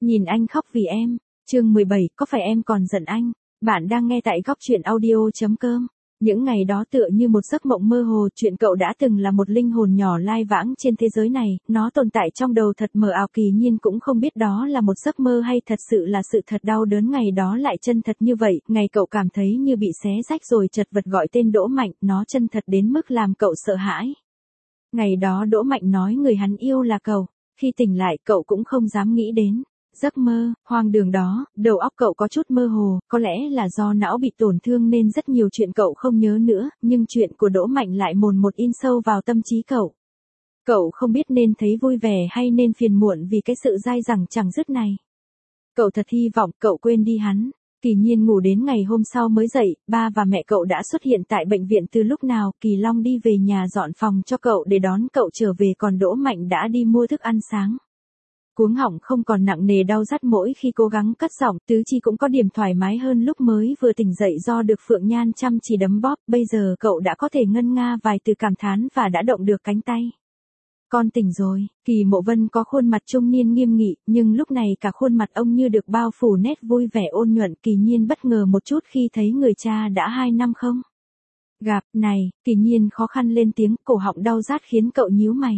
Nhìn anh khóc vì em. Chương 17, có phải em còn giận anh? Bạn đang nghe tại góc truyện audio.com. Những ngày đó tựa như một giấc mộng mơ hồ, chuyện cậu đã từng là một linh hồn nhỏ lai vãng trên thế giới này, nó tồn tại trong đầu thật mờ ảo, Kỳ Nhiên cũng không biết đó là một giấc mơ hay thật sự là sự thật. Đau đớn ngày đó lại chân thật như vậy, ngày cậu cảm thấy như bị xé rách rồi chật vật gọi tên Đỗ Mạnh, nó chân thật đến mức làm cậu sợ hãi. Ngày đó Đỗ Mạnh nói người hắn yêu là cậu, khi tỉnh lại cậu cũng không dám nghĩ đến giấc mơ hoang đường đó, đầu óc cậu có chút mơ hồ, có lẽ là do não bị tổn thương nên rất nhiều chuyện cậu không nhớ nữa, nhưng chuyện của Đỗ Mạnh lại mồn một in sâu vào tâm trí cậu. Cậu không biết nên thấy vui vẻ hay nên phiền muộn vì cái sự dai dẳng chẳng dứt này. Cậu thật hy vọng cậu quên đi hắn. Kỳ Nhiên ngủ đến ngày hôm sau mới dậy, ba và mẹ cậu đã xuất hiện tại bệnh viện từ lúc nào. Kỳ Long đi về nhà dọn phòng cho cậu để đón cậu trở về, còn Đỗ Mạnh đã đi mua thức ăn sáng. Cuống họng không còn nặng nề đau rát mỗi khi cố gắng cất giọng, tứ chi cũng có điểm thoải mái hơn lúc mới vừa tỉnh dậy do được Phượng Nhan chăm chỉ đấm bóp, bây giờ cậu đã có thể ngân nga vài từ cảm thán và đã động được cánh tay. Con tỉnh rồi. Kỳ Mộ Vân có khuôn mặt trung niên nghiêm nghị, nhưng lúc này cả khuôn mặt ông như được bao phủ nét vui vẻ ôn nhuận. Kỳ Nhiên bất ngờ một chút khi thấy người cha đã 2 năm không gặp. Này, Kỳ Nhiên khó khăn lên tiếng, cổ họng đau rát khiến cậu nhíu mày.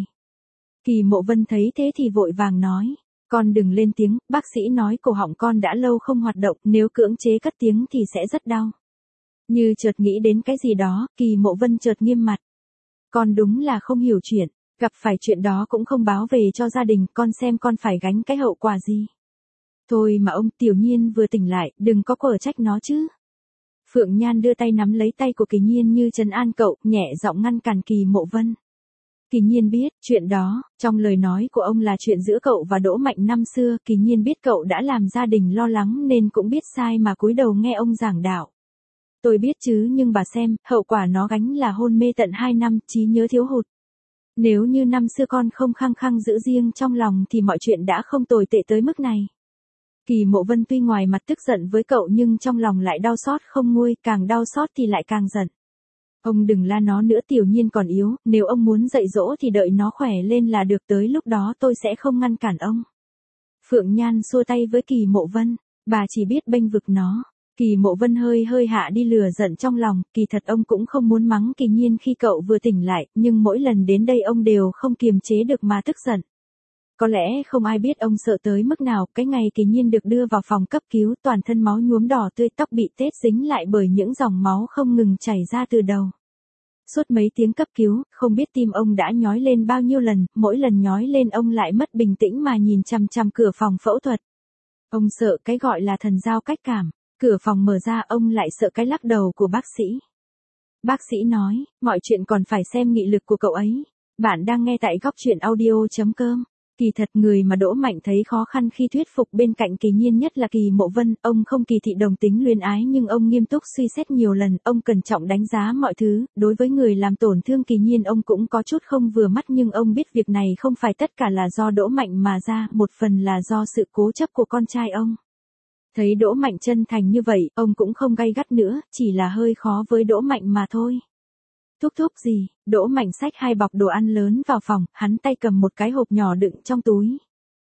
Kỳ Mộ Vân thấy thế thì vội vàng nói, con đừng lên tiếng, bác sĩ nói cổ họng con đã lâu không hoạt động, nếu cưỡng chế cất tiếng thì sẽ rất đau. Như chợt nghĩ đến cái gì đó, Kỳ Mộ Vân chợt nghiêm mặt. Con đúng là không hiểu chuyện, gặp phải chuyện đó cũng không báo về cho gia đình, con xem con phải gánh cái hậu quả gì. Thôi mà ông, Tiểu Nhiên vừa tỉnh lại, đừng có quở trách nó chứ. Phượng Nhan đưa tay nắm lấy tay của Kỳ Nhiên như trấn an cậu, nhẹ giọng ngăn cản Kỳ Mộ Vân. Kỳ Nhiên biết, chuyện đó, trong lời nói của ông là chuyện giữa cậu và Đỗ Mạnh năm xưa. Kỳ Nhiên biết cậu đã làm gia đình lo lắng nên cũng biết sai mà cúi đầu nghe ông giảng đạo. Tôi biết chứ, nhưng bà xem, hậu quả nó gánh là hôn mê tận 2 năm, trí nhớ thiếu hụt. Nếu như năm xưa con không khăng khăng giữ riêng trong lòng thì mọi chuyện đã không tồi tệ tới mức này. Kỳ Mộ Vân tuy ngoài mặt tức giận với cậu nhưng trong lòng lại đau xót không nguôi, càng đau xót thì lại càng giận. Ông đừng la nó nữa, Tiểu Nhiên còn yếu, nếu ông muốn dạy dỗ thì đợi nó khỏe lên là được, tới lúc đó tôi sẽ không ngăn cản ông. Phượng Nhan xua tay với Kỳ Mộ Vân, bà chỉ biết bênh vực nó. Kỳ Mộ Vân hơi hạ đi lửa giận trong lòng, kỳ thật ông cũng không muốn mắng Kỳ Nhiên khi cậu vừa tỉnh lại, nhưng mỗi lần đến đây ông đều không kiềm chế được mà tức giận. Có lẽ không ai biết ông sợ tới mức nào, cái ngày Kỳ Nhiên được đưa vào phòng cấp cứu, toàn thân máu nhuốm đỏ tươi, tóc bị tết dính lại bởi những dòng máu không ngừng chảy ra từ đầu. Suốt mấy tiếng cấp cứu, không biết tim ông đã nhói lên bao nhiêu lần, mỗi lần nhói lên ông lại mất bình tĩnh mà nhìn chằm chằm cửa phòng phẫu thuật. Ông sợ cái gọi là thần giao cách cảm, cửa phòng mở ra ông lại sợ cái lắc đầu của bác sĩ. Bác sĩ nói, mọi chuyện còn phải xem nghị lực của cậu ấy. Bạn đang nghe tại góc truyện audio.com. Kỳ thật người mà Đỗ Mạnh thấy khó khăn khi thuyết phục bên cạnh Kỳ Nhiên nhất là Kỳ Mộ Vân, ông không kỳ thị đồng tính luyến ái nhưng ông nghiêm túc suy xét nhiều lần, ông cẩn trọng đánh giá mọi thứ, đối với người làm tổn thương Kỳ Nhiên ông cũng có chút không vừa mắt, nhưng ông biết việc này không phải tất cả là do Đỗ Mạnh mà ra, một phần là do sự cố chấp của con trai ông. Thấy Đỗ Mạnh chân thành như vậy, ông cũng không gay gắt nữa, chỉ là hơi khó với Đỗ Mạnh mà thôi. Thúc gì, Đỗ Mạnh xách 2 bọc đồ ăn lớn vào phòng, hắn tay cầm một cái hộp nhỏ đựng trong túi.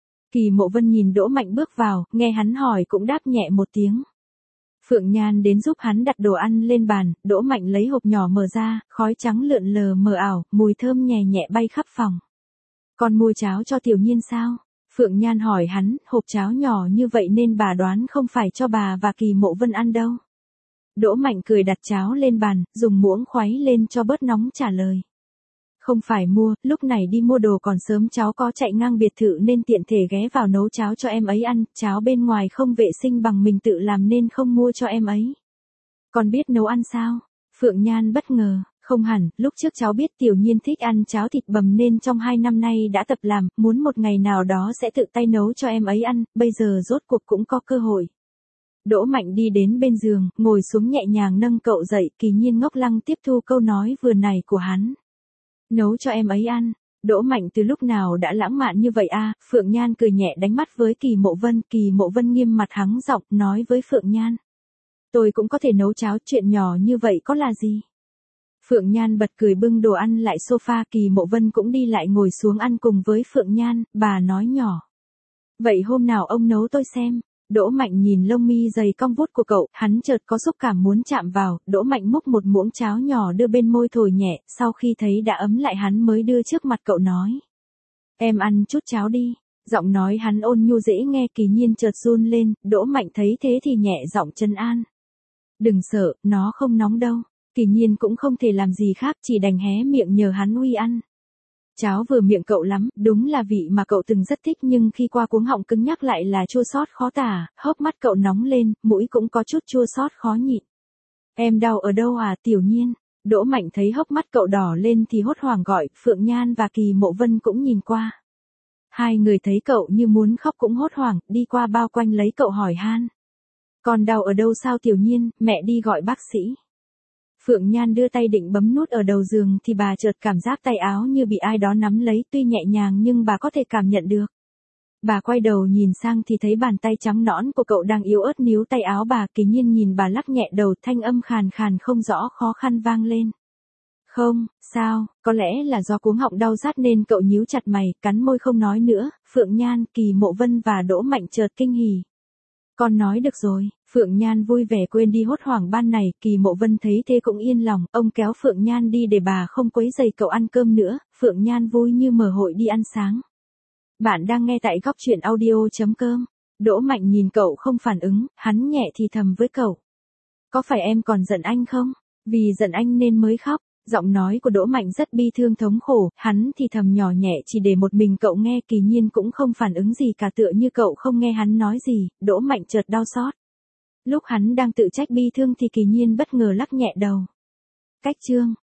Kỳ Mộ Vân nhìn Đỗ Mạnh bước vào, nghe hắn hỏi cũng đáp nhẹ một tiếng. Phượng Nhan đến giúp hắn đặt đồ ăn lên bàn, Đỗ Mạnh lấy hộp nhỏ mở ra, khói trắng lượn lờ mờ ảo, mùi thơm nhẹ nhẹ bay khắp phòng. Con mua cháo cho Tiểu Nhiên sao? Phượng Nhan hỏi hắn, hộp cháo nhỏ như vậy nên bà đoán không phải cho bà và Kỳ Mộ Vân ăn đâu. Đỗ Mạnh cười đặt cháo lên bàn, dùng muỗng khuấy lên cho bớt nóng trả lời. Không phải mua, lúc này đi mua đồ còn sớm, cháu có chạy ngang biệt thự nên tiện thể ghé vào nấu cháo cho em ấy ăn, cháo bên ngoài không vệ sinh bằng mình tự làm nên không mua cho em ấy. Con biết nấu ăn sao? Phượng Nhan bất ngờ, không hẳn, lúc trước cháu biết Tiểu Nhiên thích ăn cháo thịt bằm nên trong 2 năm nay đã tập làm, muốn một ngày nào đó sẽ tự tay nấu cho em ấy ăn, bây giờ rốt cuộc cũng có cơ hội. Đỗ Mạnh đi đến bên giường, ngồi xuống nhẹ nhàng nâng cậu dậy, Kỳ Nhiên ngốc lăng tiếp thu câu nói vừa này của hắn. Nấu cho em ấy ăn, Đỗ Mạnh từ lúc nào đã lãng mạn như vậy à? Phượng Nhan cười nhẹ đánh mắt với Kỳ Mộ Vân, Kỳ Mộ Vân nghiêm mặt hắng giọng, nói với Phượng Nhan. Tôi cũng có thể nấu cháo, chuyện nhỏ như vậy có là gì? Phượng Nhan bật cười bưng đồ ăn lại sofa, Kỳ Mộ Vân cũng đi lại ngồi xuống ăn cùng với Phượng Nhan, bà nói nhỏ. Vậy hôm nào ông nấu tôi xem. Đỗ Mạnh nhìn lông mi dày cong vút của cậu, hắn chợt có xúc cảm muốn chạm vào, Đỗ Mạnh múc một muỗng cháo nhỏ đưa bên môi thổi nhẹ, sau khi thấy đã ấm lại hắn mới đưa trước mặt cậu nói. Em ăn chút cháo đi. Giọng nói hắn ôn nhu dễ nghe, Kỳ Nhiên chợt run lên, Đỗ Mạnh thấy thế thì nhẹ giọng trấn an. Đừng sợ, nó không nóng đâu. Kỳ Nhiên cũng không thể làm gì khác, chỉ đành hé miệng nhờ hắn uy ăn. Cháo vừa miệng cậu lắm, đúng là vị mà cậu từng rất thích, nhưng khi qua cuống họng cứng nhắc lại là chua xót khó tả, hốc mắt cậu nóng lên, mũi cũng có chút chua xót khó nhịn. Em đau ở đâu à Tiểu Nhiên? Đỗ Mạnh thấy hốc mắt cậu đỏ lên thì hốt hoảng gọi, Phượng Nhan và Kỳ Mộ Vân cũng nhìn qua. Hai người thấy cậu như muốn khóc cũng hốt hoảng, đi qua bao quanh lấy cậu hỏi han. Còn đau ở đâu sao Tiểu Nhiên, mẹ đi gọi bác sĩ. Phượng Nhan đưa tay định bấm nút ở đầu giường thì bà chợt cảm giác tay áo như bị ai đó nắm lấy, tuy nhẹ nhàng nhưng bà có thể cảm nhận được. Bà quay đầu nhìn sang thì thấy bàn tay trắng nõn của cậu đang yếu ớt níu tay áo bà. Kỳ Nhiên nhìn bà lắc nhẹ đầu, thanh âm khàn khàn không rõ khó khăn vang lên. Không, sao, có lẽ là do cuống họng đau rát nên cậu nhíu chặt mày, cắn môi không nói nữa. Phượng Nhan, Kỳ Mộ Vân và Đỗ Mạnh chợt kinh hỉ. Con nói được rồi. Phượng Nhan vui vẻ quên đi hốt hoảng ban này, Kỳ Mộ Vân thấy thế cũng yên lòng, ông kéo Phượng Nhan đi để bà không quấy rầy cậu ăn cơm nữa. Phượng Nhan vui như mở hội đi ăn sáng. Bạn đang nghe tại góc truyện audio.com. Đỗ Mạnh nhìn cậu không phản ứng, hắn nhẹ thì thầm với cậu. Có phải em còn giận anh không? Vì giận anh nên mới khóc. Giọng nói của Đỗ Mạnh rất bi thương thống khổ, hắn thì thầm nhỏ nhẹ chỉ để một mình cậu nghe. Kỳ Nhiên cũng không phản ứng gì cả, tựa như cậu không nghe hắn nói gì. Đỗ Mạnh chợt đau xót. Lúc hắn đang tự trách bi thương thì Kỳ Nhiên bất ngờ lắc nhẹ đầu. Cách chương